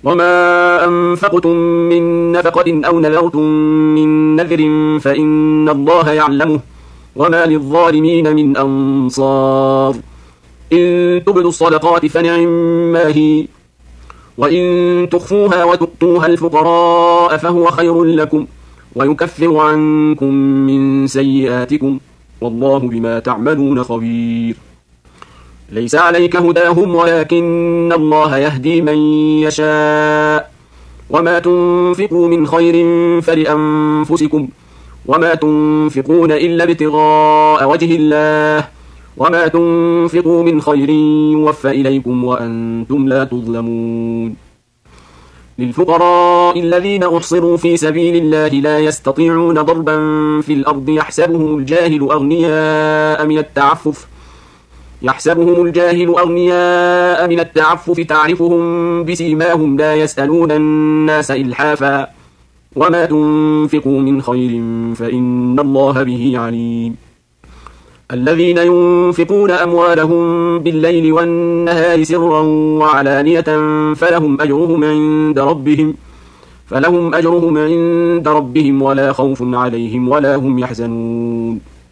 وما أنفقتم من نفقة أو نذرتم من نذر فإن الله يعلمه وما للظالمين من أنصار إن تبدوا الصدقات فنعما هي وإن تخفوها وتؤتوها الفقراء فهو خير لكم ويكفر عنكم من سيئاتكم والله بما تعملون خبير ليس عليك هداهم ولكن الله يهدي من يشاء وما تنفقوا من خير فلأنفسكم وما تنفقون إلا ابتغاء وجه الله وما تنفقوا من خير يوفى إليكم وأنتم لا تظلمون للفقراء الذين أحصروا في سبيل الله لا يستطيعون ضربا في الأرض يحسبهم الجاهل أغنياء من التعفف تعرفهم بسيماهم لا يسألون الناس إلحافا وما تنفقوا من خير فإن الله به عليم الذين ينفقون أموالهم بالليل والنهار سرا وعلانية فلهم أجرهم عند ربهم ولا خوف عليهم ولا هم يحزنون